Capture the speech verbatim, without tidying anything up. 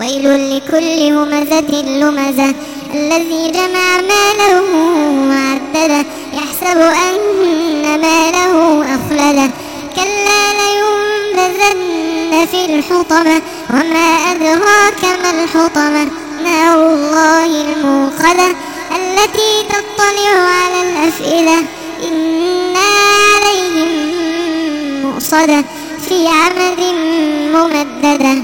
ويل لكل همزة لمزة الذي جمع ماله وعدده يحسب أن ماله أخلده كلا لينبذن في الحطمة وما أدراك ما الحطمة نار الله الموقدة التي تطلع على الأفئدة إنها عليهم مؤصدة في عمد ممددة.